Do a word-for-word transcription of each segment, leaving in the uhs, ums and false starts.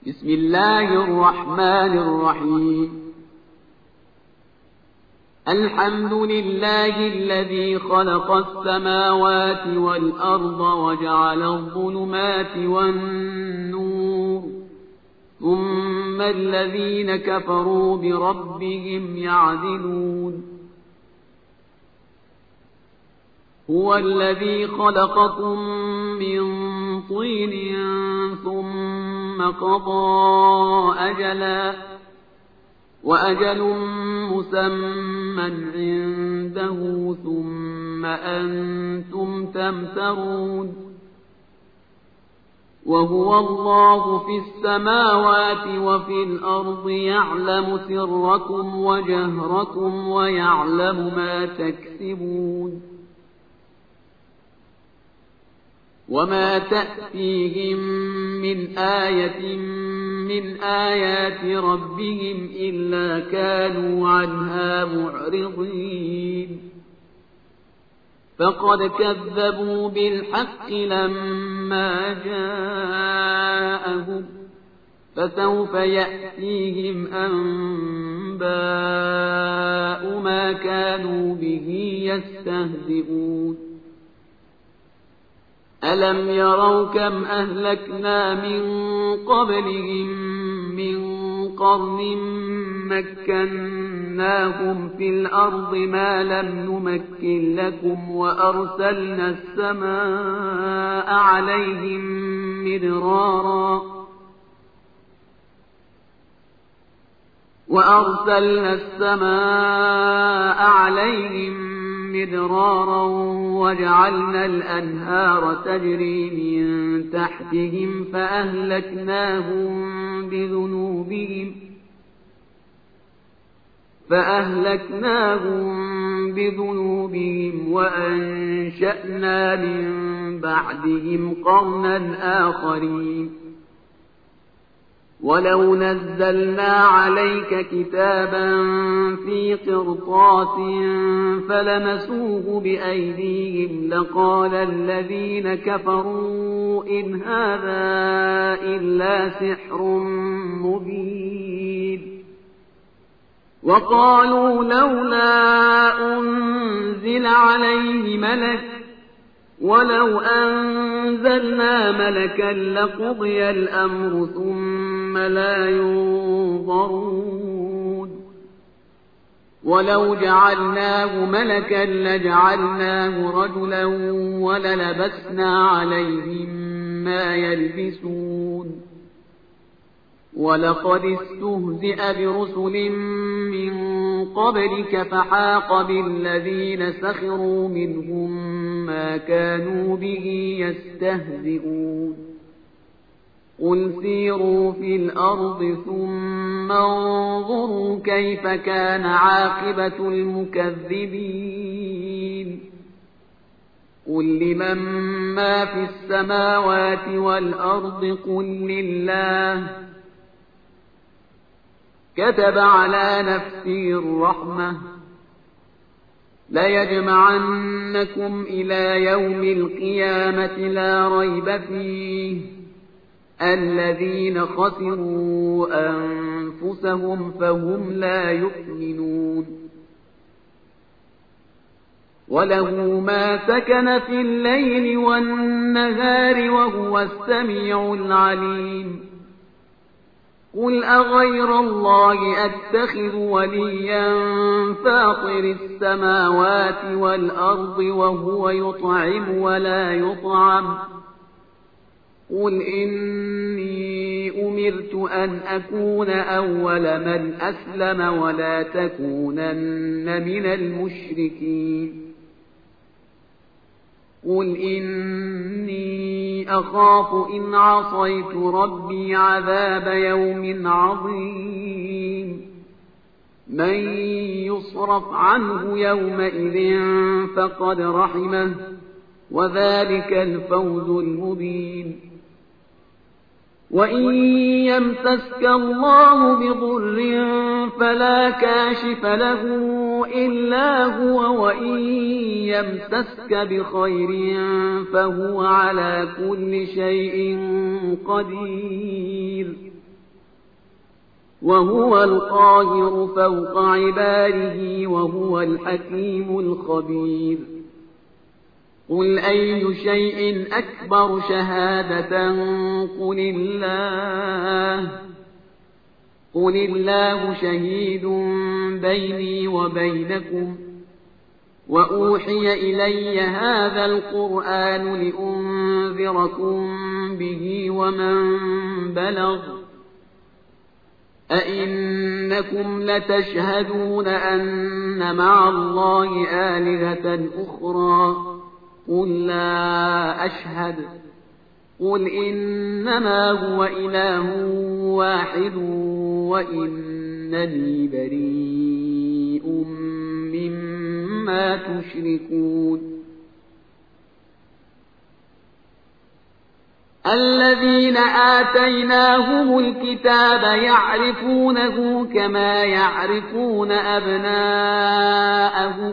بسم الله الرحمن الرحيم الحمد لله الذي خلق السماوات والأرض وجعل الظلمات والنور ثم الذين كفروا بربهم يعدلون هو الذي خلقكم من طين ثم قضى أجلا وأجل مسمى عنده ثم أنتم تمترون وهو الله في السماوات وفي الأرض يعلم سركم وجهركم ويعلم ما تكسبون وما تأتيهم من آية من آيات ربهم إلا كانوا عنها معرضين فقد كذبوا بالحق لما جاءهم فسوف يأتيهم أنباء ما كانوا به يستهزئون ألم يروا كم أهلكنا من قبلهم من قرن مكناهم في الأرض ما لم نمكن لكم وأرسلنا السماء عليهم مدرارا وأرسلنا السماء عليهم مدرارا وجعلنا الأنهار تجري من تحتهم فأهلكناهم بذنوبهم فأهلكناهم بذنوبهم وأنشأنا من بعدهم قرنا آخرين ولو نزلنا عليك كتابا في قرطاس فلمسوه بأيديهم لقال الذين كفروا إن هذا إلا سحر مبين وقالوا لولا أنزل عليه ملك ولو أنزلنا ملكا لقضي الأمر ثم لا ينظرون ولو جعلناه ملكا لجعلناه رجلا وللبسنا عليهم ما يلبسون ولقد استهزئ برسل من قبلك فحاق بالذين سخروا منهم ما كانوا به يستهزئون قل سيروا في الأرض ثم انظروا كيف كان عاقبة المكذبين قل لمن ما في السماوات والأرض قل لله كتب على نفسه الرحمة ليجمعنكم إلى يوم القيامة لا ريب فيه الذين خسروا أنفسهم فهم لا يؤمنون وله ما سكن في الليل والنهار وهو السميع العليم قل أغير الله أتخذ وليا فاطر السماوات والأرض وهو يطعم ولا يطعم قل إني أمرت أن أكون أول من أسلم ولا تكونن من المشركين قل إني أخاف إن عصيت ربي عذاب يوم عظيم من يصرف عنه يومئذ فقد رحمه وذلك الفوز المبين وإن يمسسك الله بضر فلا كاشف له إلا هو وإن يمسسك بخير فهو على كل شيء قدير وهو القاهر فوق عباده وهو الحكيم الخبير قل أي شيء أكبر شهادة قل الله قل الله شهيد بيني وبينكم وأوحي إلي هذا القرآن لأنذركم به ومن بلغ أئنكم لتشهدون أن مع الله آلهة أخرى قل لا أشهد قل إنما هو إله واحد وإنني بريء مما تشركون الذين آتيناهم الكتاب يعرفونه كما يعرفون أبناءهم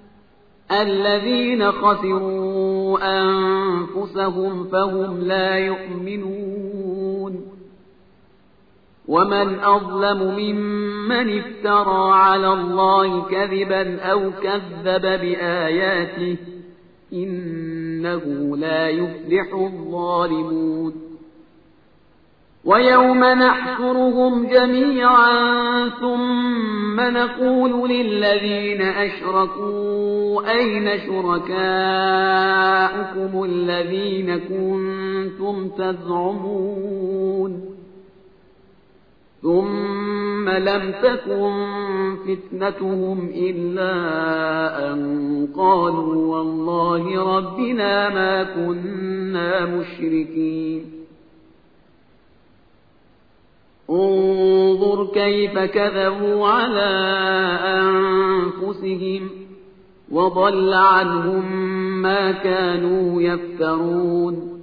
الذين خسروا أنفسهم فهم لا يؤمنون ومن أظلم ممن افترى على الله كذبا أو كذب بآياته إنه لا يفلح الظالمون ويوم نحشرهم جميعا ثم نقول للذين أشركوا أين شركاؤكم الذين كنتم تزعمون ثم لم تكن فتنتهم إلا أن قالوا والله ربنا ما كنا مشركين انظر كيف كذبوا على أنفسهم وضل عنهم ما كانوا يفترون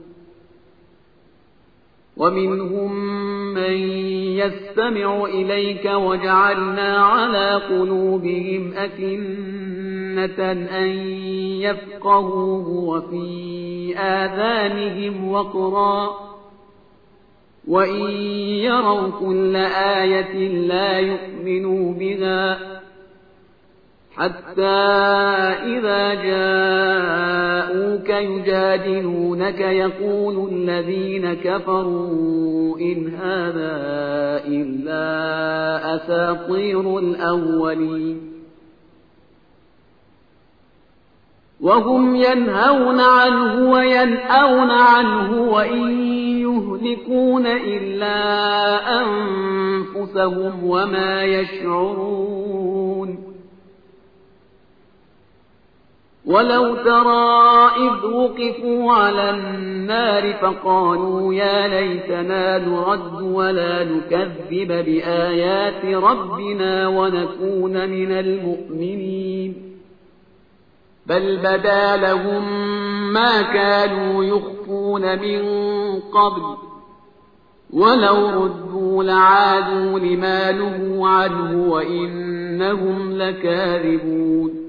ومنهم من يستمع إليك وجعلنا على قلوبهم أكنة أن يفقهوه وفي آذانهم وقرا وإن يروا كل آية لا يؤمنوا بها حتى إذا جاءوك يجادلونك يقول الذين كفروا إن هذا إلا أساطير الأولين وهم ينهون عنه وينأون عنه وإن يهلكون إلا أنفسهم وما يشعرون ولو ترى إذ وقفوا على النار فقالوا يا ليتنا نرد ولا نكذب بآيات ربنا ونكون من المؤمنين بل بدا لهم ما كانوا يخفون من قبل ولو ردوا لعادوا لما نهوا عنه وإنهم لكاذبون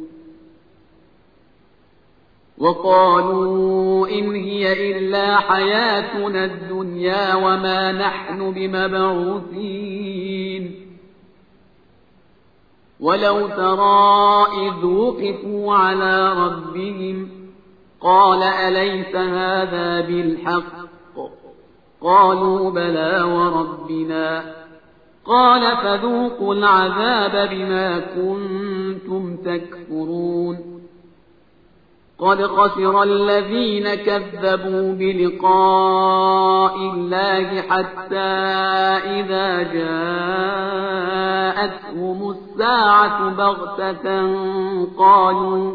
وقالوا إن هي إلا حياتنا الدنيا وما نحن بمبعوثين ولو ترى إذ وقفوا على ربهم قال أليس هذا بالحق قالوا بلى وربنا قال فذوقوا العذاب بما كنتم تكفرون قد خسر الذين كذبوا بلقاء الله حتى إذا جاءتهم الساعة بغتة قالوا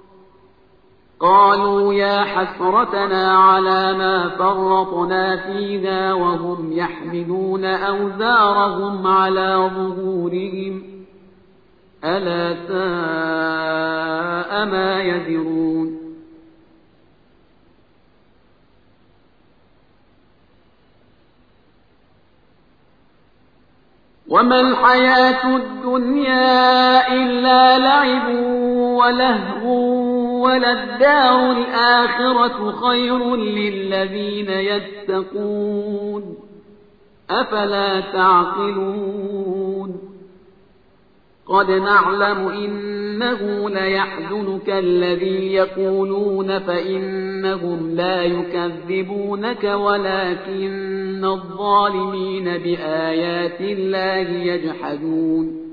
قالوا يا حسرتنا على ما فرطنا فيها وهم يحملون أوزارهم على ظهورهم ألا ساء ما يزرون وما الحياة الدنيا إلا لعب ولهو وللدار الآخرة خير للذين يتقون أفلا تعقلون قد نعلم إنه ليحزنك الذي يقولون فإنهم لا يكذبونك ولكن الظالمين بآيات الله يجحدون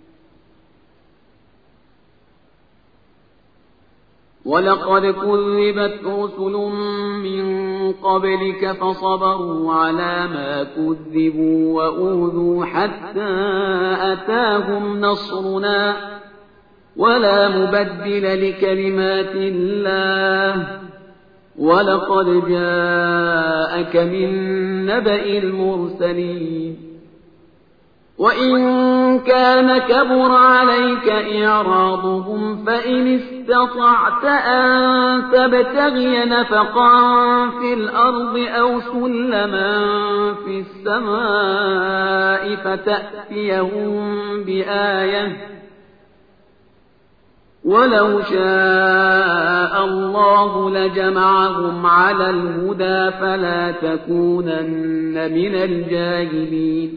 ولقد كذبت رسل من قبلك فصبروا على ما كذبوا وأوذوا حتى أتاهم نصرنا ولا مبدل لكلمات الله ولقد جاءك من نبأ المرسلين وإن كان كبر عليك إعراضهم فإن استطعت أن تبتغي نفقا في الأرض أو سلما في السماء فتأتيهم بآية ولو شاء الله لجمعهم على الهدى فلا تكونن من الجاهلين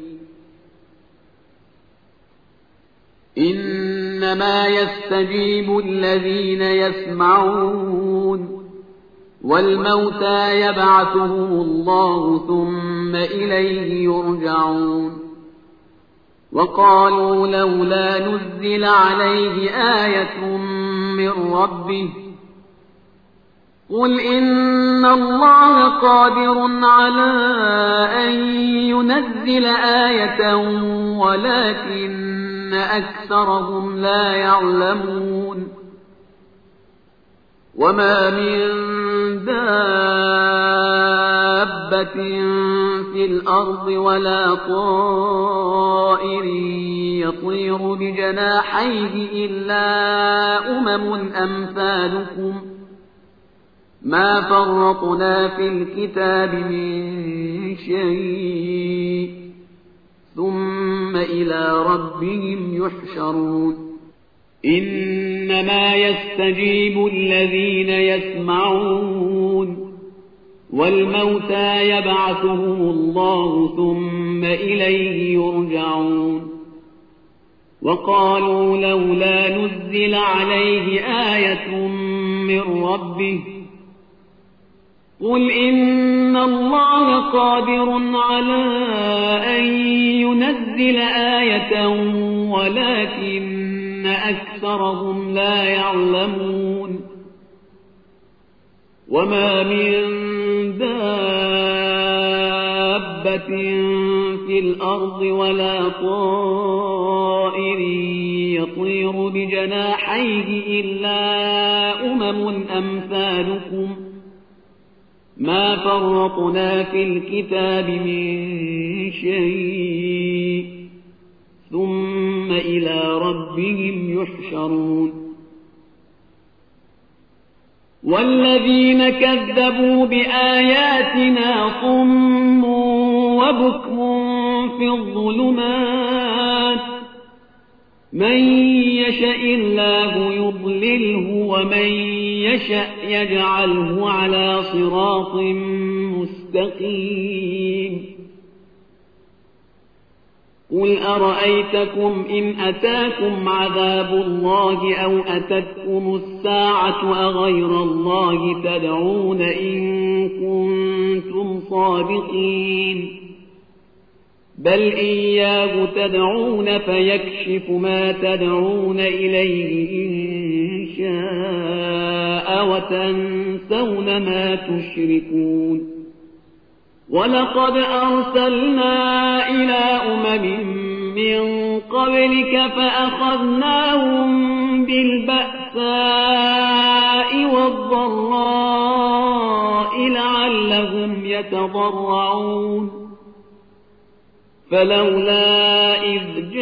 إنما يستجيب الذين يسمعون والموتى يبعثهم الله ثم إليه يرجعون وقالوا لولا نزل عليه آية من ربه قل إن الله قادر على أن ينزل آية ولكن أكثرهم لا يعلمون وما من دابة في الأرض ولا طائر يطير بجناحيه إلا أمم أمثالكم ما فرطنا في الكتاب من شيء ثم إلى ربهم يحشرون إنما يستجيب الذين يسمعون والموتى يبعثهم الله ثم إليه يرجعون وقالوا لولا نزل عليه آية من ربه قل إن الله قادر على أن ينزل آية ولكن أكثرهم لا يعلمون وما من دابة في الأرض ولا طائر يطير بجناحيه إلا أمم أمثالكم ما فرطنا في الكتاب من شيء ثم إلى ربهم يحشرون والذين كذبوا بآياتنا صم وبكم في الظلمات من يشاء الله يضلله ومن يشاء يجعله على صراط مستقيم قل أرأيتكم إن أتاكم عذاب الله أو أتتكم الساعة أغير الله تدعون إن كنتم صادقين بل إياه تدعون فيكشف ما تدعون إليه إن شاء وتنسون ما تشركون ولقد أرسلنا إلى أمم من قبلك فأخذناهم بالبأساء والضراء لعلهم يتضرعون فلولا إذ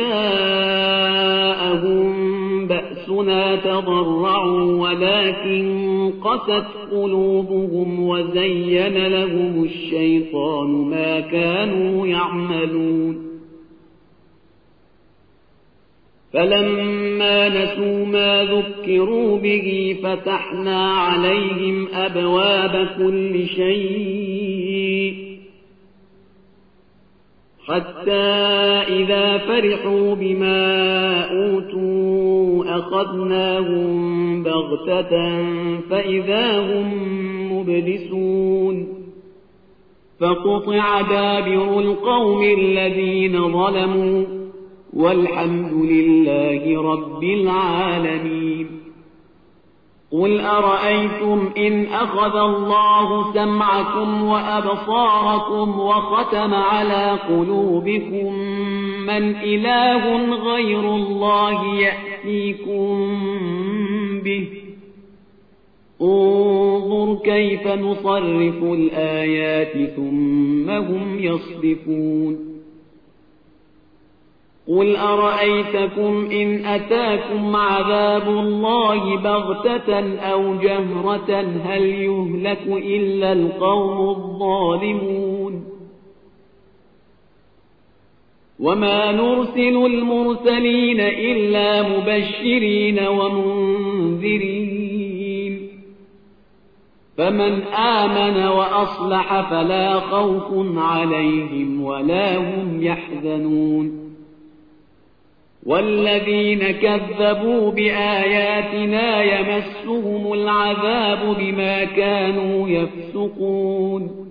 جاءهم بأسنا تضرعوا ولكن قست قلوبهم وزين لهم الشيطان ما كانوا يعملون فلما نسوا ما ذكروا به فتحنا عليهم أبواب كل شيء حتى إذا فرحوا بما أوتوا أخذناهم بغتة فإذا هم مبلسون فقطع دابر القوم الذين ظلموا والحمد لله رب العالمين. قل أرأيتم إن أخذ الله سمعكم وأبصاركم وختم على قلوبكم من إله غير الله يأتيكم به انظر كيف نصرف الآيات ثم هم يصدفون. قل أرأيتكم إن أتاكم عذاب الله بغتة أو جهرة هل يهلك إلا القوم الظالمون. وما نرسل المرسلين إلا مبشرين ومنذرين فمن آمن وأصلح فلا خوف عليهم ولا هم يحزنون. والذين كذبوا بآياتنا يمسهم العذاب بما كانوا يفسقون.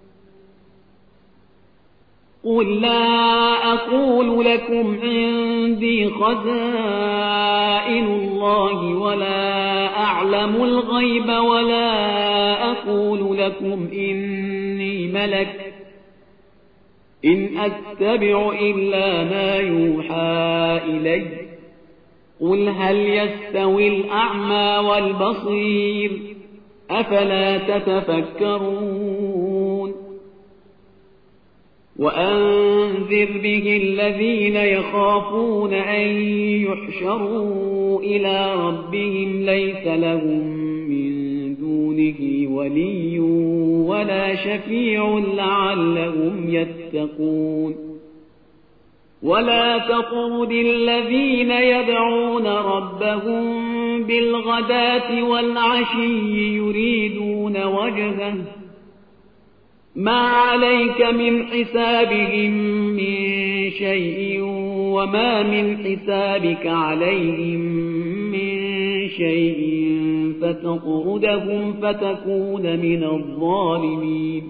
قل لا أقول لكم عندي خزائن الله ولا أعلم الغيب ولا أقول لكم إني ملك إن أتبع إلا ما يوحى إلي قل هل يستوي الأعمى والبصير أفلا تتفكرون. وأنذر به الذين يخافون أن يحشروا إلى ربهم ليس لهم من دونه ولي ولا شفيع لعلهم يتقون. ولا تطرد الذين يدعون ربهم بالغداة والعشي يريدون وجهه ما عليك من حسابهم من شيء وما من حسابك عليهم من شيء فتطردهم فتكون من الظالمين.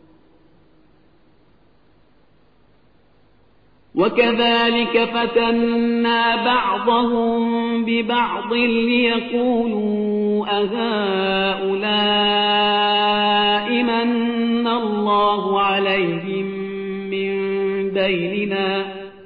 وكذلك فتنا بعضهم ببعض ليقولوا أهؤلاء من الله عليهم من بيننا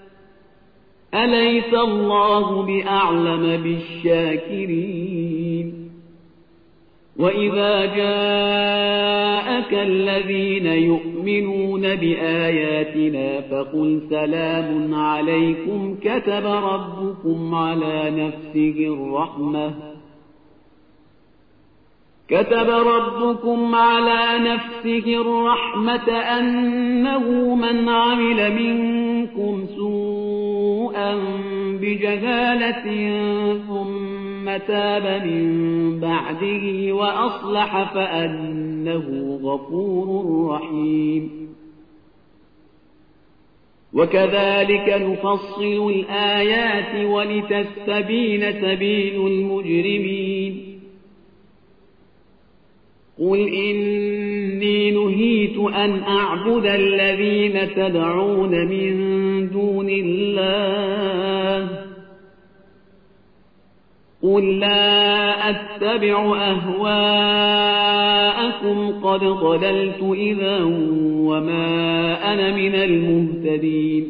أليس الله بأعلم بالشاكرين. وإذا جاءك الذين يؤمنون بآياتنا فقل سلام عليكم كتب ربكم على نفسه الرحمة كتب ربكم على نفسه الرحمة أنه من عمل منكم سوءا بجهالة ثم تاب من بعده وأصلح فأنه غفور رحيم. وكذلك نفصل الآيات ولتستبين سبيل المجرمين. قل إني نهيت أن أعبد الذين تدعون من دون الله قل لا أتبع أهواءكم قد ضللت إذا وما أنا من المهتدين.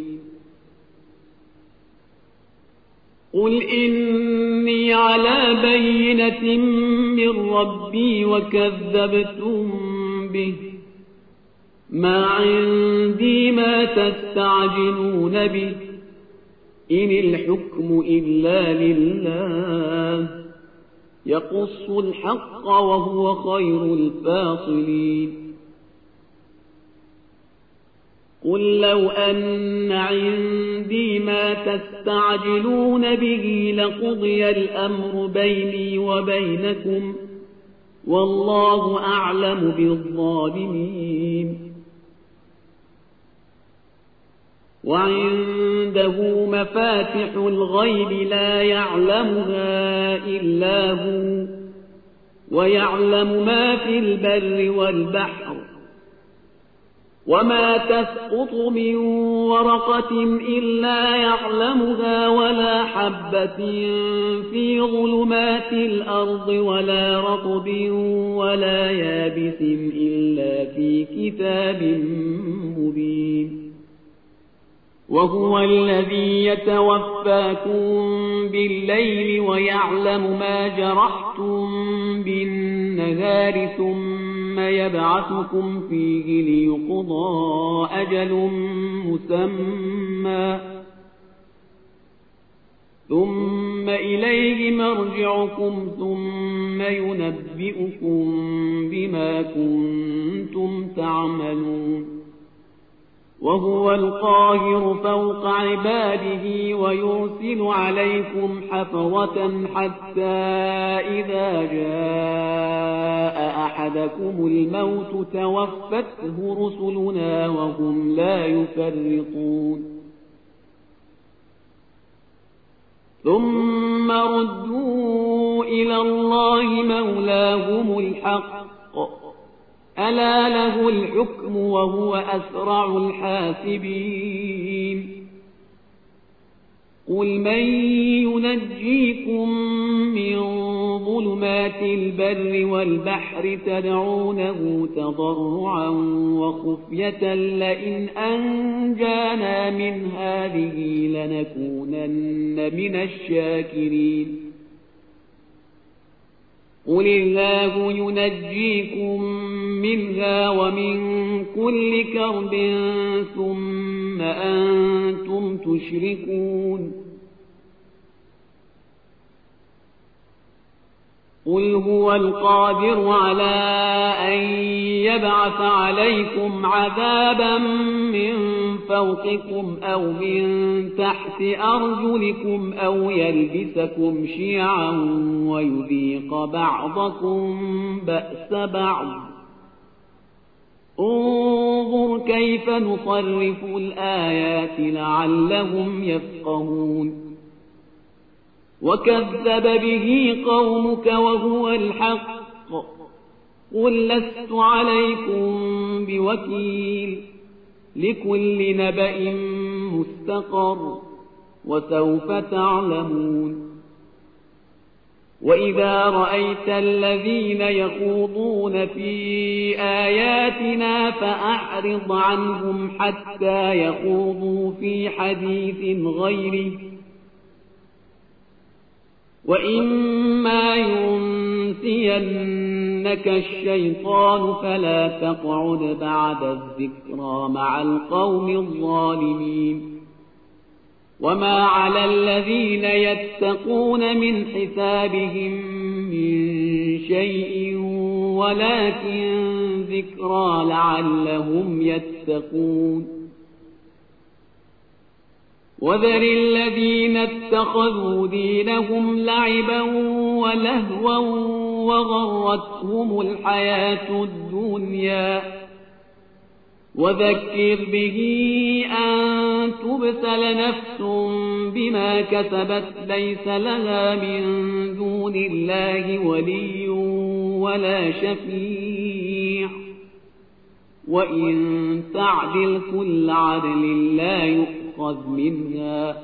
قل إني على بينة من ربي وكذبتم به ما عندي ما تستعجلون به إن الحكم إلا لله يقص الحق وهو خير الفاصلين. قل لو أن عندي ما تستعجلون به لقضي الأمر بيني وبينكم والله أعلم بالظالمين. وعنده مفاتح الغيب لا يعلمها إلا هو ويعلم ما في البر والبحر وما تسقط من ورقة إلا يعلمها ولا حبة في ظلمات الأرض ولا رطب ولا يابس إلا في كتاب مبين وهو الذي يتوفاكم بالليل ويعلم ما جرحتم بالنهار ثم يبعثكم فيه ليقضى أجل مسمى ثم إليه مرجعكم ثم ينبئكم بما كنتم تعملون وهو القاهر فوق عباده ويرسل عليكم حفظة حتى إذا جاء أحدكم الموت توفته رسلنا وهم لا يفرطون ثم ردوا إلى الله مولاهم الحق ألا له الحكم وهو أسرع الحاسبين قل من ينجيكم من ظلمات البر والبحر تدعونه تضرعا وخفية لئن أنجانا من هذه لنكونن من الشاكرين قل الله ينجيكم منها ومن كل كرب ثم أنتم تشركون قل هو القادر على أن يبعث عليكم عذابا من فوقكم أو من تحت أرجلكم أو يلبسكم شيعا ويذيق بعضكم بأس بعض انظر كيف نصرف الآيات لعلهم يفقهون وكذب به قومك وهو الحق قل لست عليكم بوكيل لكل نبأ مستقر وسوف تعلمون وإذا رأيت الذين يخوضون في آياتنا فأعرض عنهم حتى يخوضوا في حديث غيره وإما ينسينك الشيطان فلا تقعد بعد الذكرى مع القوم الظالمين وما على الذين يتقون من حسابهم من شيء ولكن ذكرى لعلهم يتقون وذر الذين اتخذوا دينهم لعبا ولهوا وغرتهم الحياة الدنيا وذكر به أن تبسل نفس بما كسبت ليس لها من دون الله ولي ولا شفيع وإن تعدل كل عدل لا يؤخذ منها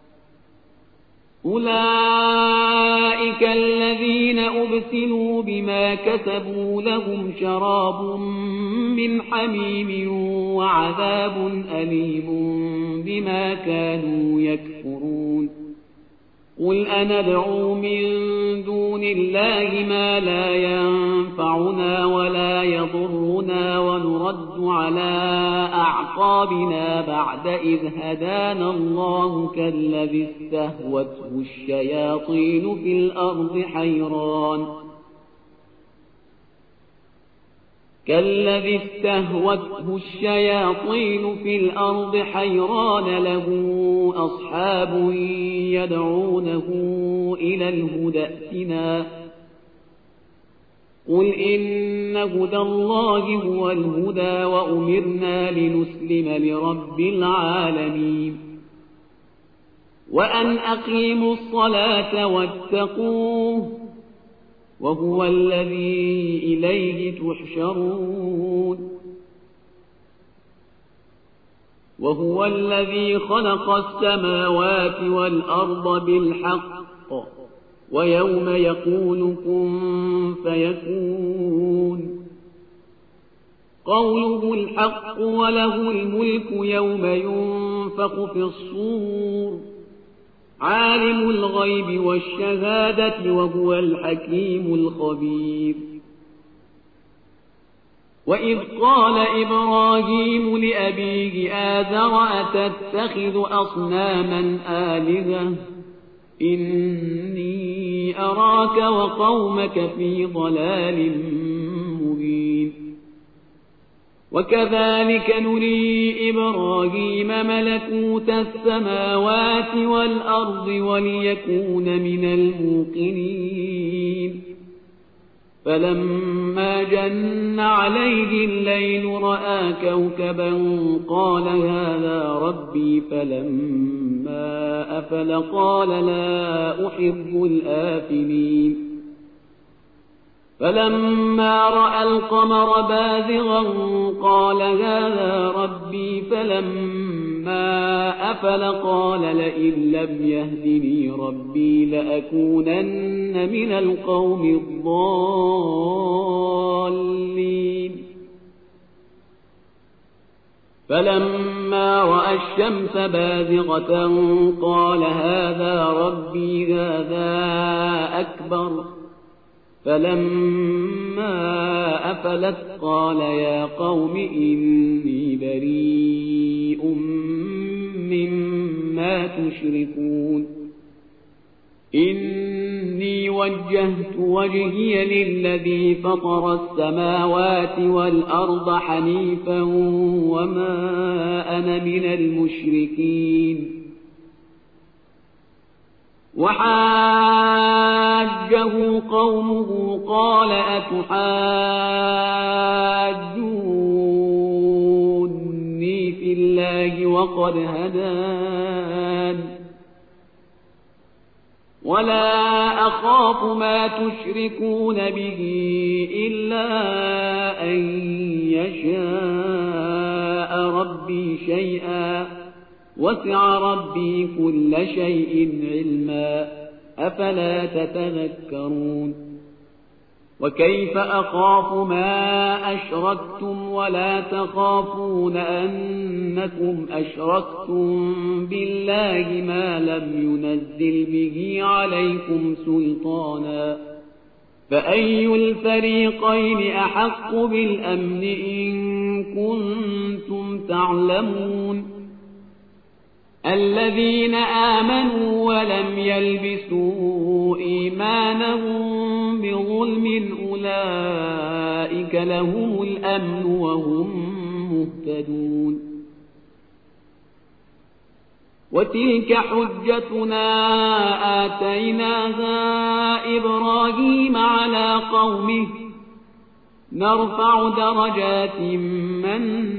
أولئك الذين أبسلوا بما كسبوا لهم شراب من حميم وعذاب أليم بما كانوا يكفرون قل أندعو من دون الله ما لا ينفعنا ولا يضرنا ونرد على أعقابنا بعد إذ هدانا الله كالذي استهوته الشياطين في الأرض حيران كالذي استهوته الشياطين في الأرض حيران له أصحاب يدعونه إلى الهدى ائتنا قل إن هدى الله هو الهدى وأمرنا لنسلم لرب العالمين وأن أقيموا الصلاة واتقوه وهو الذي إليه تحشرون وهو الذي خلق السماوات والأرض بالحق ويوم يقول كن فيكون قوله الحق وله الملك يوم ينفخ في الصور عالم الغيب والشهادة وهو الحكيم الخبير وإذ قال إبراهيم لأبيه آذر أتتخذ أصناما آلهة إني أراك وقومك في ضلال مبين وكذلك نري إبراهيم ملكوت السماوات والأرض وليكون من الموقنين فلما جن عليه الليل رأى كوكبا قال هذا ربي فلما أفل قال لا أحب الآفلين فلما رأى القمر بازغا قال هذا ربي فلما أفل قال لئن لم يهدني ربي لأكونن من القوم الضالين فلما رأى الشمس بازغة قال هذا ربي هذا أكبر فلما أفلت قال يا قوم إني بريء مما تشركون إني وجهت وجهي للذي فطر السماوات والأرض حنيفا وما أنا من المشركين وحاجه قومه قال أتحاجوني في الله وقد هدان ولا أخاف ما تشركون به إلا أن يشاء ربي شيئا وسع ربي كل شيء علما أفلا تتذكرون وكيف أخاف ما أشركتم ولا تخافون أنكم أشركتم بالله ما لم ينزل به عليكم سلطانا فأي الفريقين أحق بالأمن إن كنتم تعلمون الذين آمنوا ولم يلبسوا إيمانهم بظلم أولئك لهم الأمن وهم مهتدون وتلك حجتنا آتيناها إبراهيم على قومه نرفع درجات من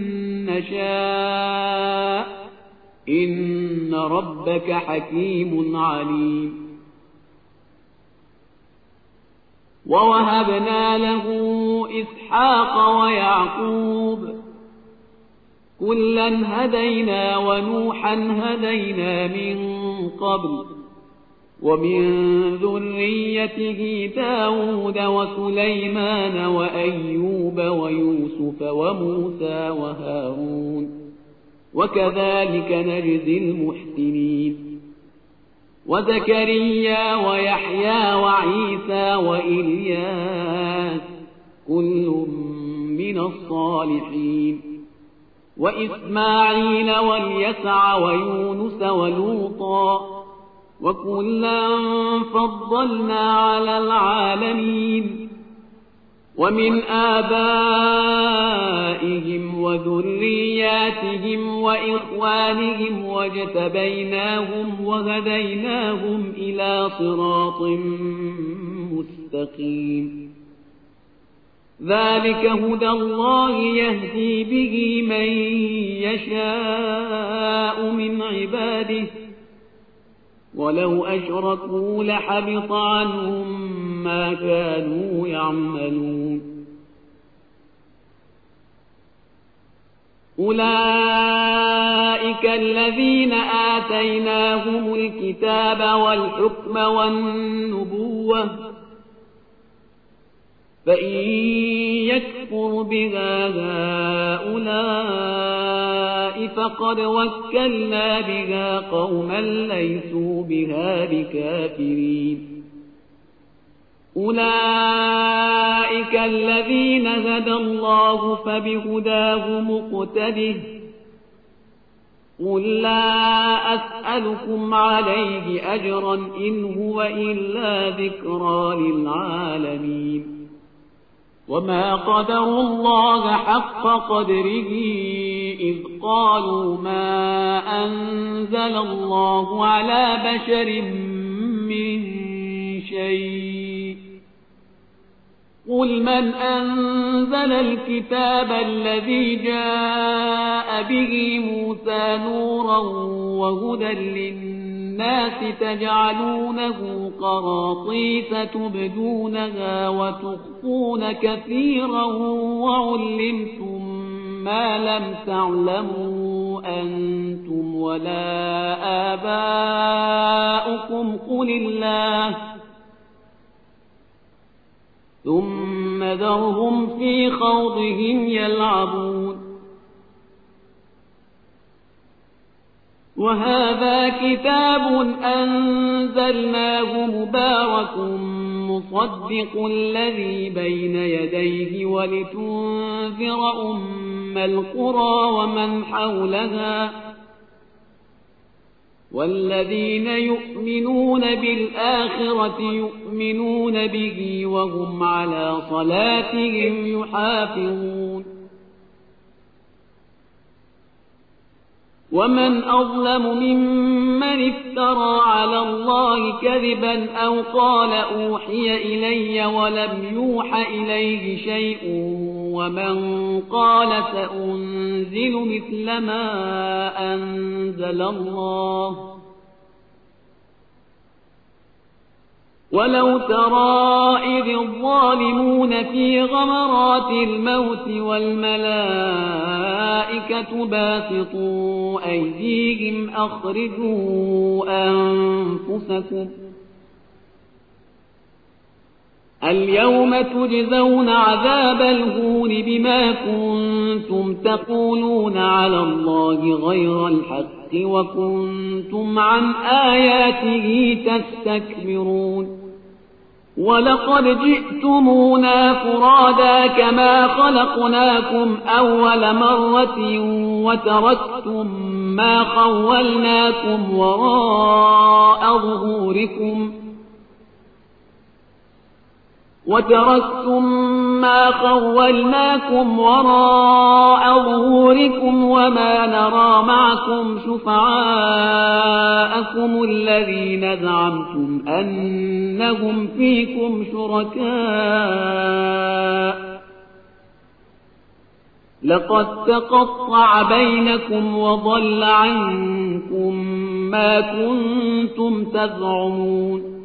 نشاء إن ربك حكيم عليم ووهبنا له إسحاق ويعقوب كلا هدينا ونوحا هدينا من قبل ومن ذريته داود وسليمان وأيوب ويوسف وموسى وهارون وكذلك نجزي المحسنين وزكريا ويحيى وعيسى وإلياس كل من الصالحين وإسماعيل واليسع ويونس ولوطا وكلا فضلنا على العالمين ومن آبائهم وذرياتهم وإخوانهم واجتبيناهم وهديناهم إلى صراط مستقيم ذلك هدى الله يهدي به من يشاء من عباده ولو أشركوا لحبط عنهم ما كانوا يعملون أولئك الذين آتيناهم الكتاب والحكم والنبوة فإن يكفر بها هؤلاء فقد وكلنا بها قوما ليسوا بها بكافرين أولئك الذين هدى الله فبهداه مقتده قل لا أسألكم عليه أجرا إن هو إلا ذكرى للعالمين وما قدروا الله حق قدره إذ قالوا ما أنزل الله على بشر من شيء قل من أنزل الكتاب الذي جاء به موسى نورا وهدى للناس تجعلونه قراطيس تبدونها وتخفون كثيرا وعلمتم ما لم تعلموا أنتم ولا آباؤكم قل الله ثم ذرهم في خوضهم يلعبون وهذا كتاب أنزلناه مبارك مصدق الذي بين يديه ولتنذر أم القرى ومن حولها والذين يؤمنون بالآخرة يؤمنون به وهم على صلاتهم يحافظون ومن أظلم ممن افترى على الله كذبا أو قال أوحي إلي ولم يوح إليه شيء ومن قال سأنزل مثل ما أنزل الله ولو ترى إذ الظالمون في غمرات الموت والملائكة باسطوا أيديهم أخرجوا أنفسكم اليوم تجزون عذاب الهون بما كنتم تقولون على الله غير الحق وكنتم عن آياته تستكبرون ولقد جئتمونا فرادا كما خلقناكم أول مرة وتركتم ما خولناكم وراء ظهوركم وتركتم ما خولناكم وراء ظهوركم وما نرى معكم شفعاءكم الذين زعمتم أنهم فيكم شركاء لقد تقطع بينكم وضل عنكم ما كنتم تزعمون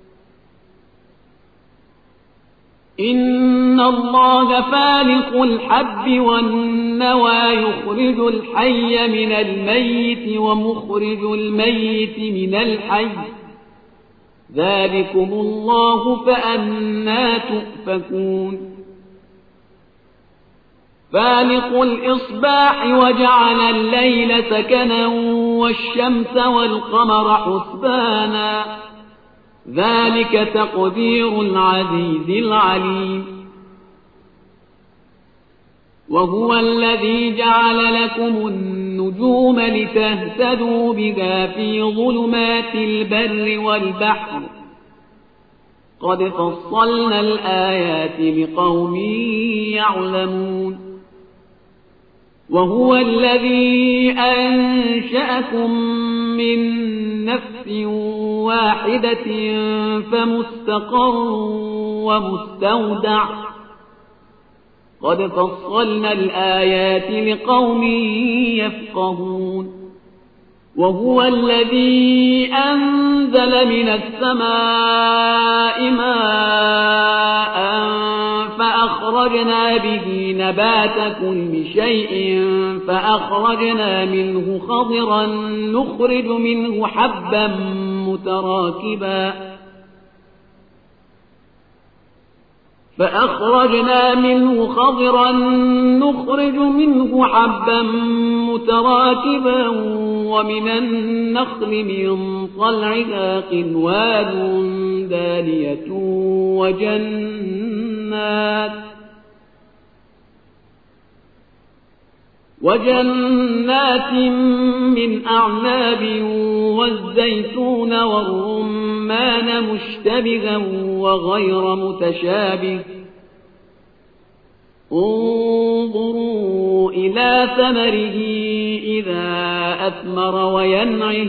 إن الله فالق الحب والنوى يخرج الحي من الميت ومخرج الميت من الحي ذلكم الله فأنى تؤفكون فالق الإصباح وجعل الليل سكنا والشمس والقمر حسبانا ذلك تقدير العزيز العليم وهو الذي جعل لكم النجوم لتهتدوا بها في ظلمات البر والبحر قد فصلنا الآيات لقوم يعلمون وهو الذي أنشأكم من نفس واحدة فمستقر ومستودع قد فصلنا الآيات لقوم يفقهون وهو الذي أنزل من السماء ماء فأخرجنا به نبات كل شيء فأخرجنا منه خضرا نخرج منه حبا متراكبا فأخرجنا منه خضرا نخرج منه حبا متراكبا ومن النخل من طلعها قنوان دانية وجنات وجنات من أعناب والزيتون والرمان مشتبها وغير متشابه انظروا إلى ثمره إذا أثمر وينعه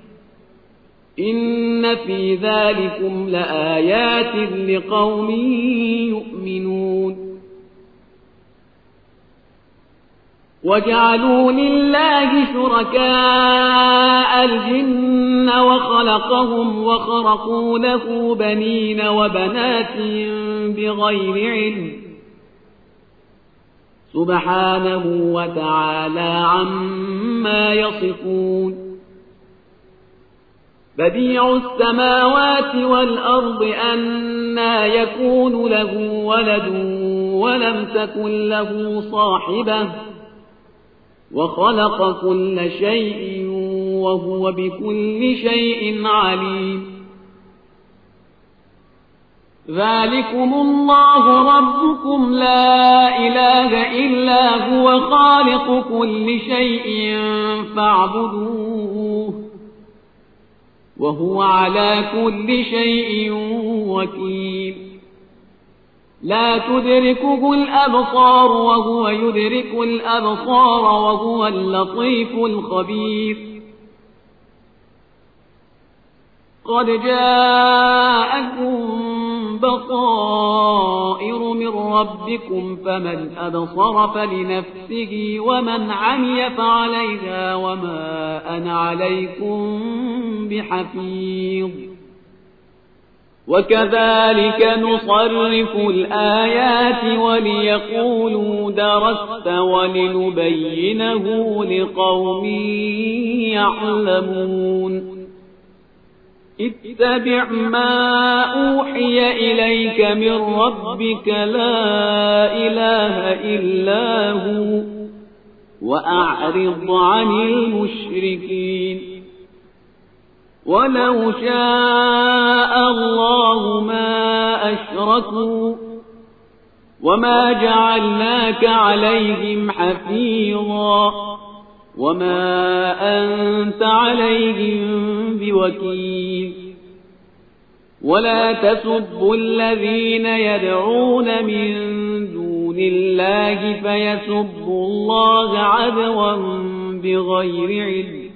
إن في ذلكم لآيات لقوم يؤمنون وجعلوا لله شركاء الجن وخلقهم وخرقوا له بنين وبنات بغير علم سبحانه وتعالى عما يصفون بديع السماوات والأرض أنى يكون له ولد ولم تكن له صاحبة وخلق كل شيء وهو بكل شيء عليم ذلكم الله ربكم لا إله إلا هو خالق كل شيء فاعبدوه وهو على كل شيء وكيل لا تدركه الأبصار وهو يدرك الأبصار وهو اللطيف الخبير قد جاءكم بصائر من ربكم فمن أبصر فلنفسه ومن عمي فعليها وما أنا عليكم بحفيظ وكذلك نصرف الآيات وليقولوا درست ولنبينه لقوم يعلمون اتبع ما أوحي إليك من ربك لا إله إلا هو وأعرض عن المشركين ولو شاء الله ما أشركوا وما جعلناك عليهم حفيظا وما أنت عليهم بوكيل ولا تسبوا الذين يدعون من دون الله فيسبوا الله عدوا بغير علم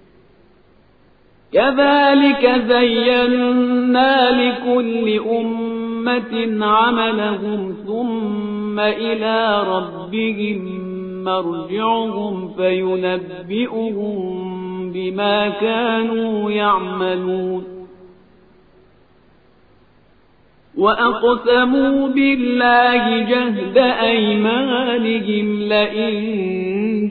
كذلك زينا لكل أمة عملهم ثم إلى ربهم مرجعهم فينبئهم بما كانوا يعملون وأقسموا بالله جهد أيمانهم لئن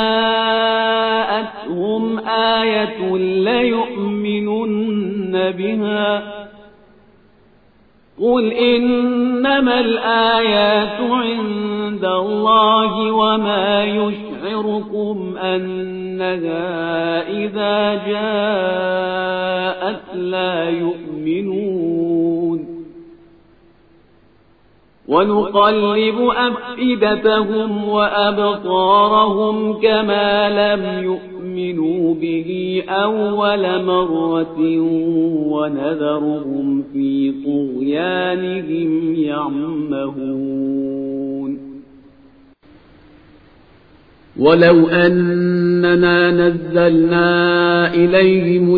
جاءتهم آية ليؤمنن بها قل إنما الآيات عند الله وما يشعركم أنها إذا جاءت لا يؤمنون ونقلب أفئدتهم وأبصارهم كما لم يؤمنوا به أول مرة ونذرهم في طغيانهم يعمهون ولو أننا نزلنا إليهم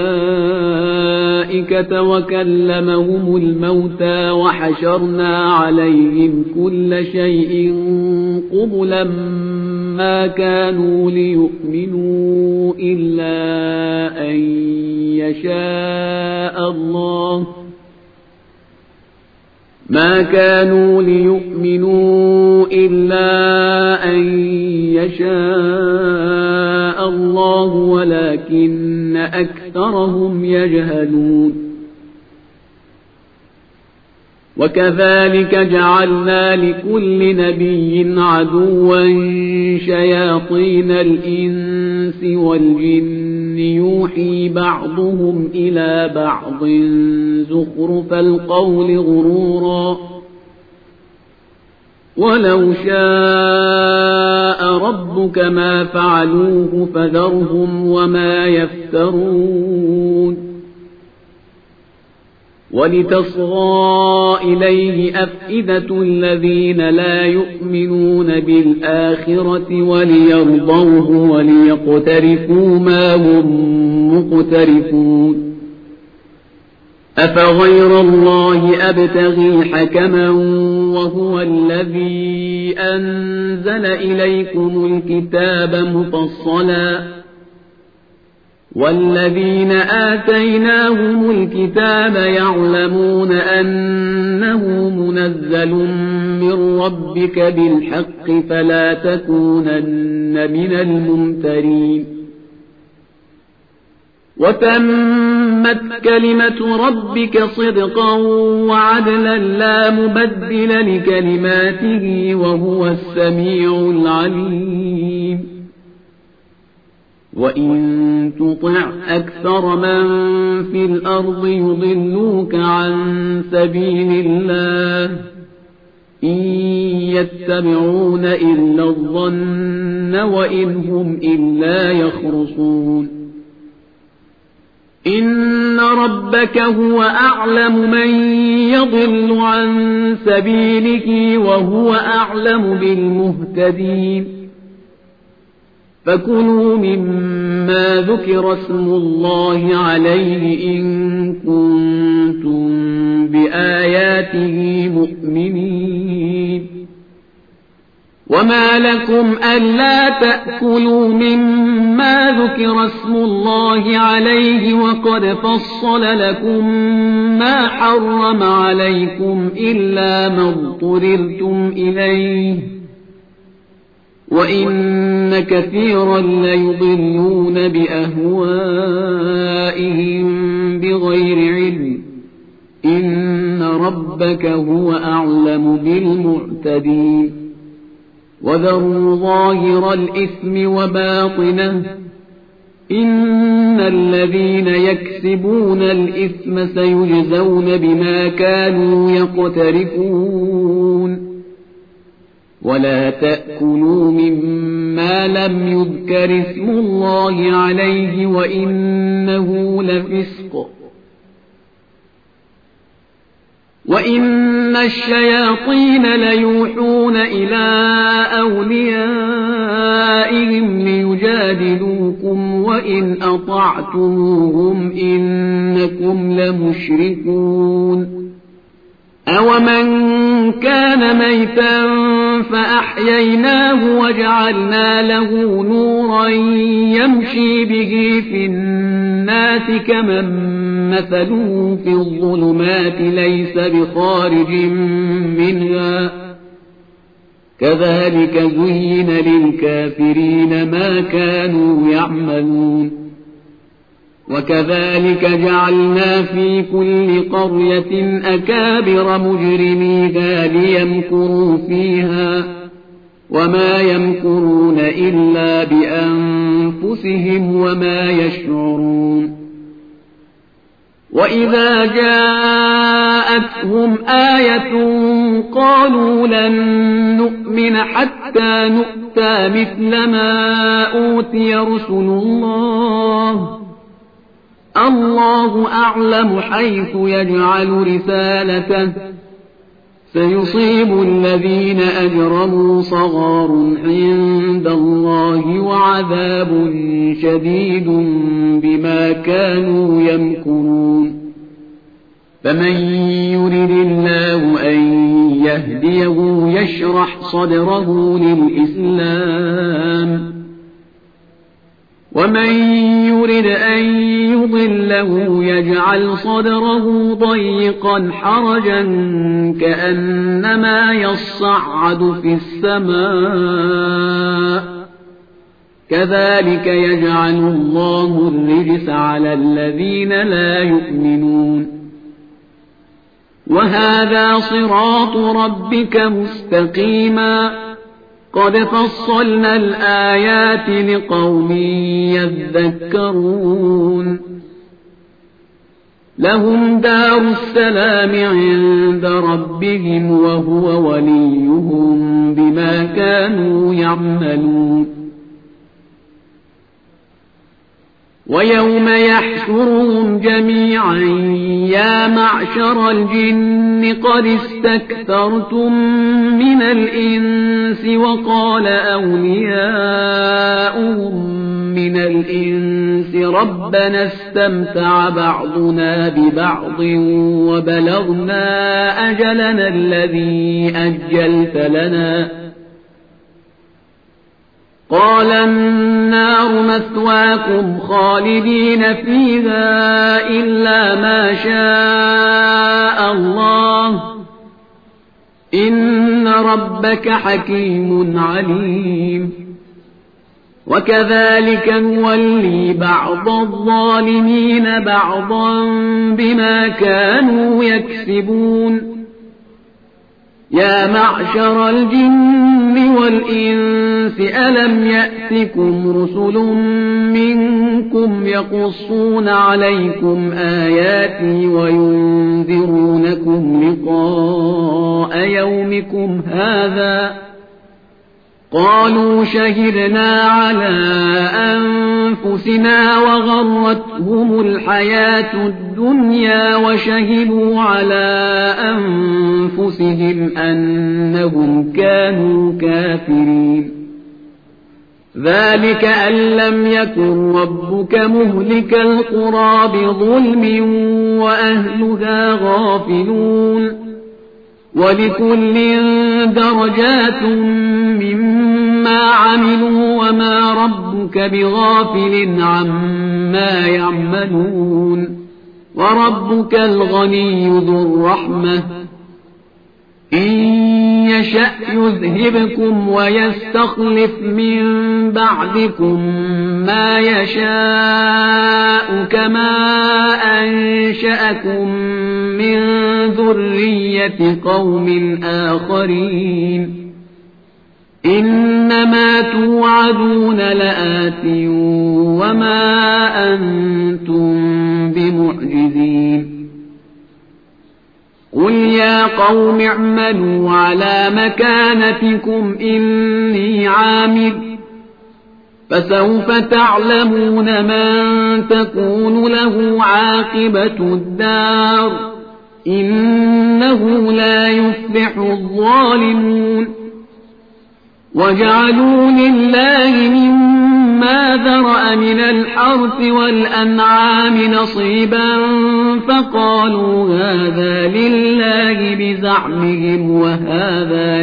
الملائكة وكلمهم الموتى وحشرنا عليهم كل شيء قبلا ما كانوا ليؤمنوا إلا أن يشاء الله ما كانوا ليؤمنوا إلا أن يشاء الله ولكن أكثرهم يجهلون وكذلك جعلنا لكل نبي عدوا شياطين الإنس والجن يوحي بعضهم إلى بعض زخرف القول غرورا ولو شاء ربك ما فعلوه فذرهم وما يفترون ولتصغى إليه أفئدة الذين لا يؤمنون بالآخرة وليرضوه وليقترفوا ما هم مقترفون أفغير الله أبتغي حكما وهو الذي أنزل إليكم الكتاب مفصلا والذين آتيناهم الكتاب يعلمون أنه منزل من ربك بالحق فلا تكونن من الممترين وتمت كلمة ربك صدقا وعدلا لا مبدل لكلماته وهو السميع العليم وإن تطع أكثر من في الأرض يضلوك عن سبيل الله إن يتبعون إلا الظن وإن هم إلا يخرصون إن ربك هو أعلم من يضل عن سبيله وهو أعلم بالمهتدين فكلوا مما ذكر اسم الله عليه إن كنتم بآياته مؤمنين وما لكم ألا تأكلوا مما ذكر اسم الله عليه وقد فصل لكم ما حرم عليكم إلا ما اضطررتم إليه وإن كثيرا ليضلون بأهوائهم بغير علم إن ربك هو أعلم بالمعتدين وذروا ظاهر الإثم وباطنه إن الذين يكسبون الإثم سيجزون بما كانوا يقترفون ولا تأكلوا مما لم يذكر اسم الله عليه وإنه لفسق وإن الشياطين ليوحون إلى أوليائهم ليجادلوكم وإن أطعتموهم إنكم لمشركون أومن كان ميتا فأحييناه وجعلنا له نورا يمشي به في الناس كمن مثله في الظلمات ليس بخارج منها كذلك زين للكافرين ما كانوا يعملون وكذلك جعلنا في كل قرية أكابر مجرميها ليمكروا فيها وما يمكرون إلا بأنفسهم وما يشعرون وإذا جاءتهم آية قالوا لن نؤمن حتى نؤتى مثل ما أوتي رسل الله الله أعلم حيث يجعل رسالته سيصيب الذين أجرموا صغار عند الله وعذاب شديد بما كانوا يمكرون فمن يرد الله أن يهديه يشرح صدره للإسلام ومن يرد أن يضله يجعل صدره ضيقا حرجا كأنما يصعد في السماء كذلك يجعل الله الرجس على الذين لا يؤمنون وهذا صراط ربك مستقيما قد فصلنا الآيات لقوم يذكرون لهم دار السلام عند ربهم وهو وليهم بما كانوا يعملون ويوم يحشرهم جميعا يا معشر الجن قد استكثرتم من الإنس وقال أولياؤهم من الإنس ربنا استمتع بعضنا ببعض وبلغنا أجلنا الذي أجلت لنا قال النار مثواكم خالدين فيها إلا ما شاء الله إن ربك حكيم عليم وكذلك نولي بعض الظالمين بعضا بما كانوا يكسبون يا معشر الجن والإنس ألم يأتكم رسل منكم يقصون عليكم آياتي وينذرونكم لقاء يومكم هذا قالوا شهدنا على أنفسنا وغرتهم الحياة الدنيا وشهدوا على أنفسهم أنهم كانوا كافرين ذلك أن لم يكن ربك مهلك القرى بظلم وأهلها غافلون ولكل درجات مما عملوا وما ربك بغافل عما يعملون وربك الغني ذو الرحمة إن يشأ يذهبكم ويستخلف من بعدكم ما يشاء كما أنشأكم من ذرية قوم آخرين إنما توعدون لآت وما أنتم بمعجزين قل يا قوم اعملوا على مكانتكم إني عامل فسوف تعلمون من تكون له عاقبة الدار إنه لا يفلح الظالمون وجعلوا لله مما ذرأ من الحرث والأنعام نصيبا فقالوا هذا لله بزعمهم وهذا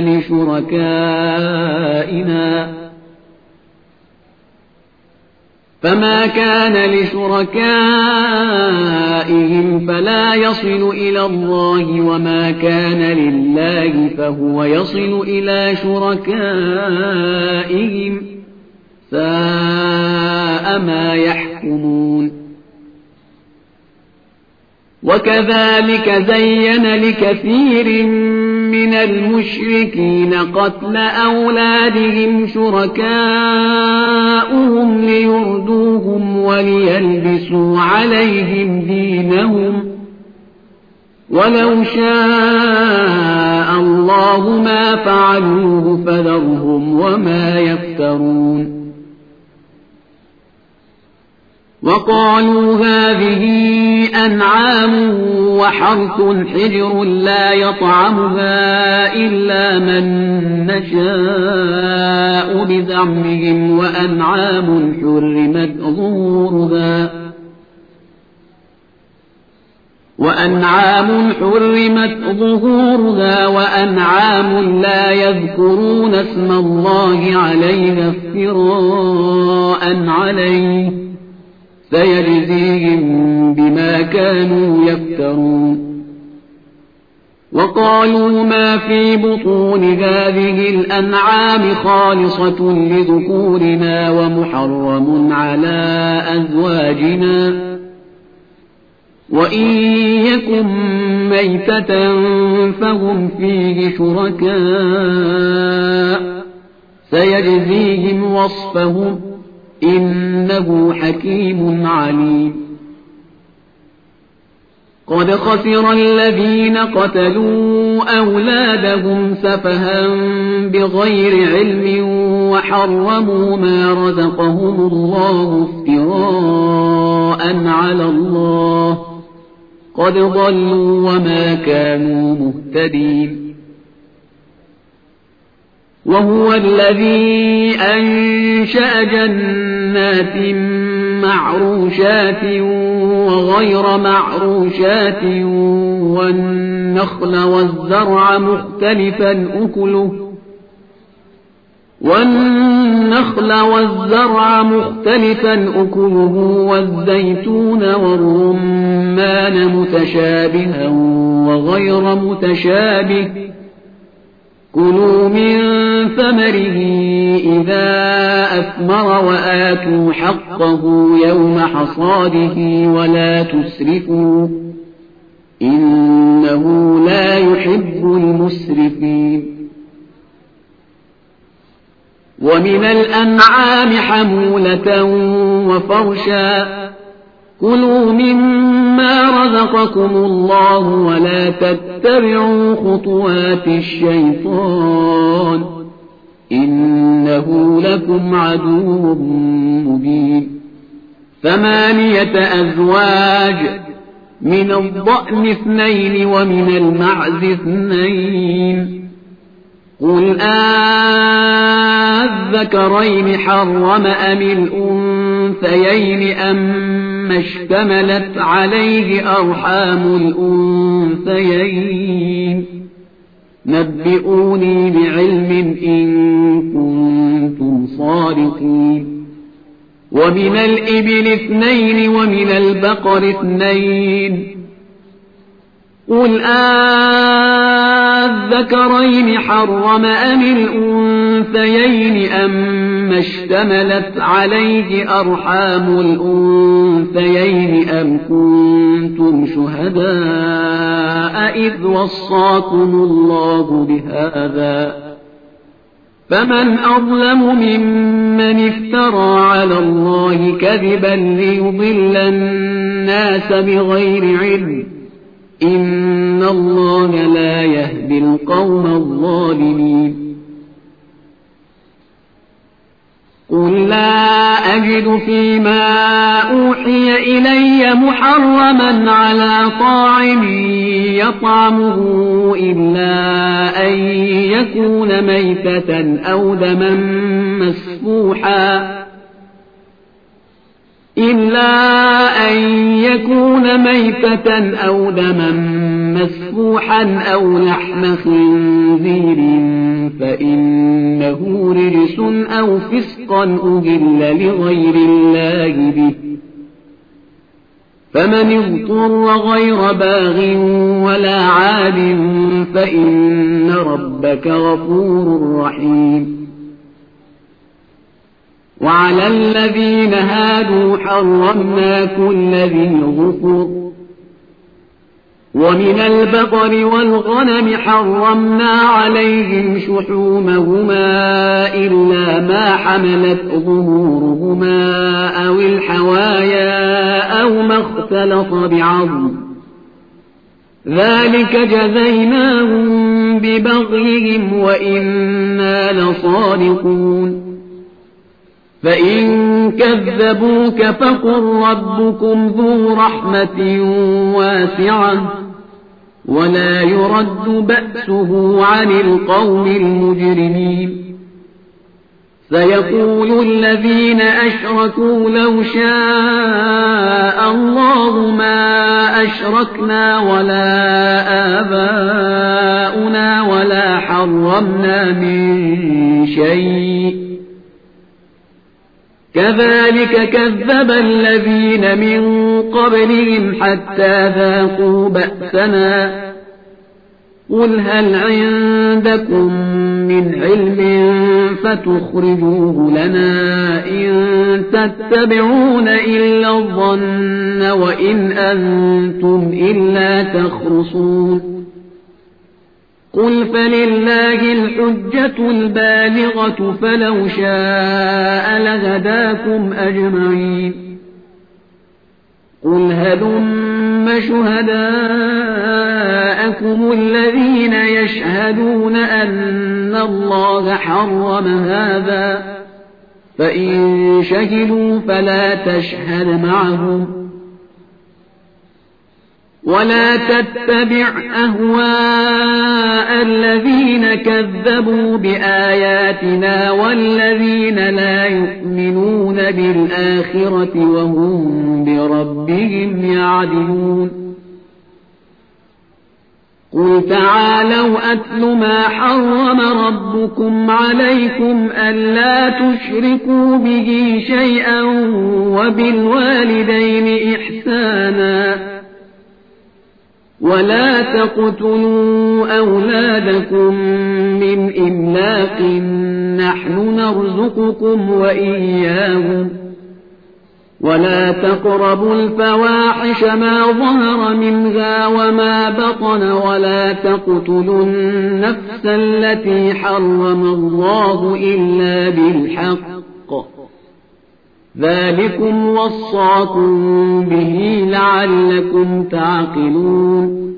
لشركائنا فما كان لشركائهم فلا يصل إلى الله وما كان لله فهو يصل إلى شركائهم ساء ما يحكمون وكذلك زين لكثير من المشركين قتل أولادهم شركاؤهم ليردوهم وليلبسوا عليهم دينهم ولو شاء الله ما فعلوه فذرهم وما يفترون وقالوا هذه أنعام وحرث حجر لا يطعمها إلا من نشاء بزعمهم وأنعام حرمت ظهورها وأنعام حرمت ظهورها وأنعام لا يذكرون اسم الله عليها افتراء عليه سيجزيهم بما كانوا يفترون. وقالوا ما في بطون هذه الأنعام خالصة لذكورنا ومحرم على أزواجنا وإن يكن ميتة فهم فيه شركاء سيجزيهم وصفهم إنه حكيم عليم. قد خسر الذين قتلوا أولادهم سفها بغير علم وحرموا ما رزقهم الله افتراء على الله قد ضلوا وما كانوا مهتدين. وهو الذي أنشأ جنات معروشات وغير معروشات والنخل والزرع مختلفا أكله والنخل والزرع مختلفا أكله والزيتون والرمان متشابها وغير متشابه كلوا من ثمره إذا أثمر وآتوا حقه يوم حصاده ولا تسرفوا إنه لا يحب المسرفين. ومن الأنعام حمولة وفرشا كلوا مما رزقكم الله ولا تتبعوا خطوات الشيطان إنه لكم عدو مبين. ثمانية أزواج من الضأن اثنين ومن المعز اثنين قل آذكرين حرم أم الأنثيين أما اشتملت عليه أرحام الأنثيين نبئوني بعلم إن كنتم صادقين. ومن الإبل اثنين ومن البقر اثنين قل آذكرين حرم أم الأنثيين أما اشتملت عليه أرحام الأنثيين أم كنتم شهداء إذ وصاكم الله بهذا فمن أظلم ممن افترى على الله كذبا ليضل الناس بغير علم إن الله لا يهدي القوم الظالمين. قل لا أجد فيما أوحي إلي محرما على طاعم يطعمه إلا أن يكون ميتة أو دما مسفوحا إلا أن يكون ميتة أو دما مسفوحا أو لحم خنزير فإنه رجس أو فسقا أهل لغير الله به فمن اضطر غير باغ ولا عاد فإن ربك غفور رحيم. وعلى الذين هادوا حرمنا كل ذي ظفر ومن البقر والغنم حرمنا عليهم شحومهما إلا ما حملت ظهورهما أو الحوايا أو ما اختلط بعظم ذلك جزيناهم ببغيهم وإنا لصادقون. فإن كذبوك فقل ربكم ذو رحمة واسعة ولا يرد بأسه عن القوم المجرمين سيقول الذين أشركوا لو شاء الله ما أشركنا ولا آباؤنا ولا حرمنا من شيء كذلك كذب الذين من قبلهم حتى ذاقوا بأسنا قل هل عندكم من علم فتخرجوه لنا إن تتبعون إلا الظن وإن أنتم إلا تخرصون قل فلله الحجة البالغة فلو شاء لهداكم أجمعين قل هلم شهداءكم الذين يشهدون أن الله حرم هذا فإن شهدوا فلا تشهد معهم ولا تتبع أهواء الذين كذبوا بآياتنا والذين لا يؤمنون بالآخرة وهم بربهم يعدلون قل تعالوا أتل ما حرم ربكم عليكم ألا تشركوا به شيئا وبالوالدين إحسانا ولا تقتلوا أولادكم من إملاق نحن نرزقكم وإياهم ولا تقربوا الفواحش ما ظهر منها وما بطن ولا تقتلوا النفس التي حرم الله إلا بالحق ذلكم وصاكم به لعلكم تعقلون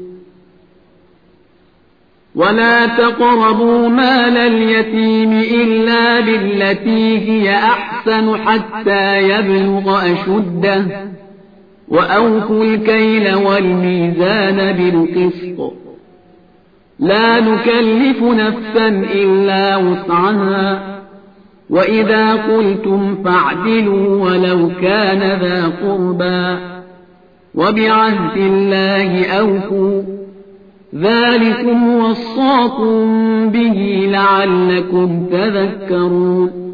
ولا تقربوا مال اليتيم إلا بالتي هي أحسن حتى يبلغ أشده وأوفوا الكيل والميزان بالقسط لا نكلف نفسا إلا وسعها وإذا قلتم فاعدلوا ولو كان ذا قربى وبعهد الله أوفوا ذلكم وصاكم به لعلكم تذكرون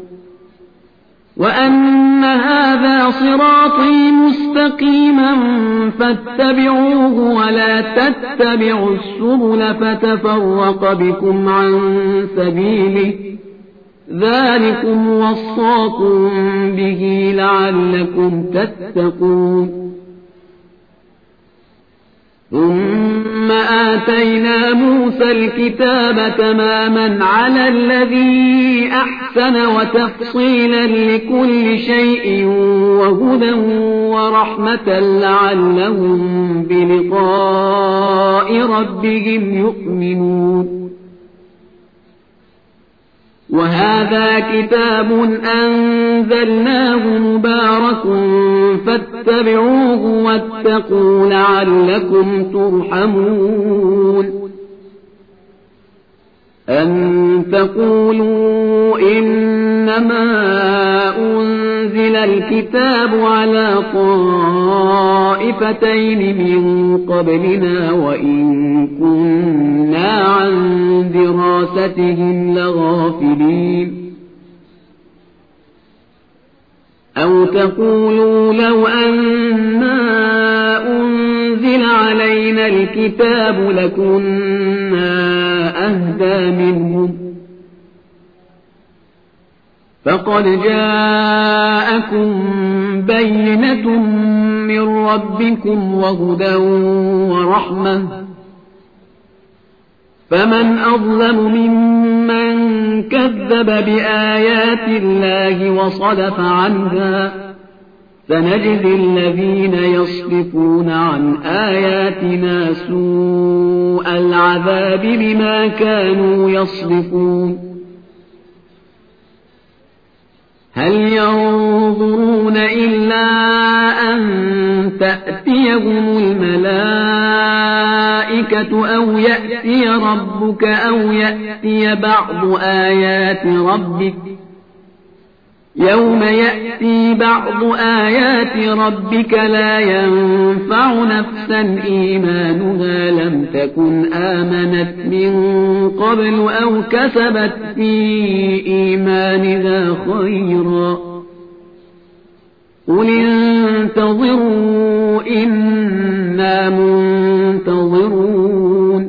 وأن هذا صراطي مستقيما فاتبعوه ولا تتبعوا السبل فتفرق بكم عن سبيله ذلكم وصاكم به لعلكم تتقون ثم آتينا موسى الكتاب تماما على الذي أحسن وتفصيلا لكل شيء وهدى ورحمة لعلهم بلقاء ربهم يؤمنون وهذا كتاب أنزلناه مبارك فاتبعوه واتقوا لعلكم ترحمون أن تقولوا إنما أنزل الكتاب على طائفتين من قبلنا وإن كنا عن دراستهم لغافلين أو تقولوا لو أنا أنزل علينا الكتاب لكنا أهدى منهم فقد جاءكم بينة من ربكم وهدى ورحمة فمن أظلم ممن كذب بآيات الله وصدف عنها سنجزي الذين يصدفون عن آياتنا سوء العذاب بما كانوا يصدفون هل ينظرون إلا أن تأتيهم الملائكة أو يأتي ربك أو يأتي بعض آيات ربك يوم يأتي بعض آيات ربك لا ينفع نفسا إيمانها لم تكن آمنت من قبل أو كسبت في إيمانها خيرا قل انتظروا إنا منتظرون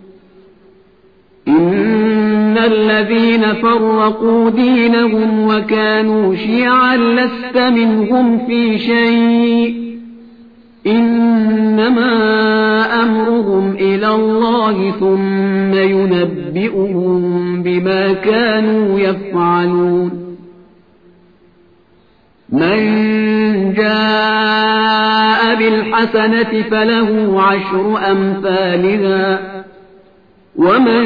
إن الذين فرقوا دينهم وكانوا شيعا لست منهم في شيء إنما أمرهم إلى الله ثم ينبئهم بما كانوا يفعلون من جاء بالحسنة فله عشر أمثالها ومن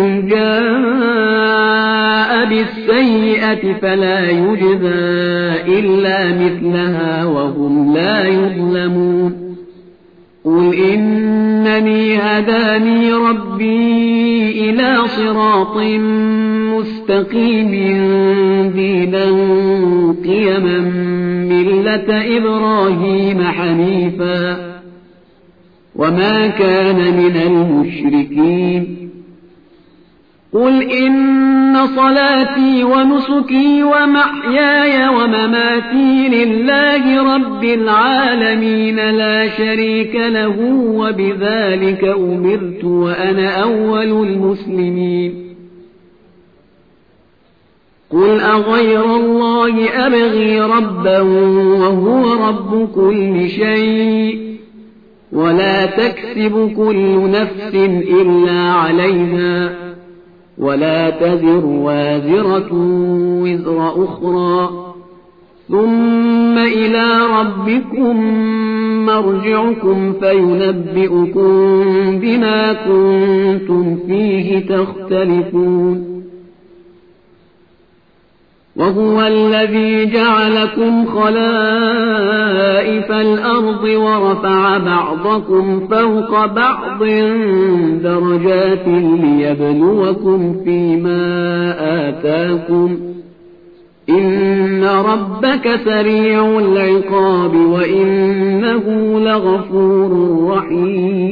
جاء بالسيئة فلا يجزى إلا مثلها وهم لا يظلمون قل إنني هداني ربي إلى صراط مستقيم دينا قيما ملة إبراهيم حنيفا وما كان من المشركين قل إن صلاتي ونسكي ومحياي ومماتي لله رب العالمين لا شريك له وبذلك أمرت وأنا أول المسلمين قل أغير الله أبغي ربا وهو رب كل شيء ولا تكسب كل نفس إلا عليها ولا تزر وازرة وزر أخرى ثم إلى ربكم مرجعكم فينبئكم بما كنتم فيه تختلفون وهو الذي جعلكم خلائف الأرض ورفع بعضكم فوق بعض درجات ليبلوكم فيما آتاكم إن ربك سريع العقاب وإنه لغفور رحيم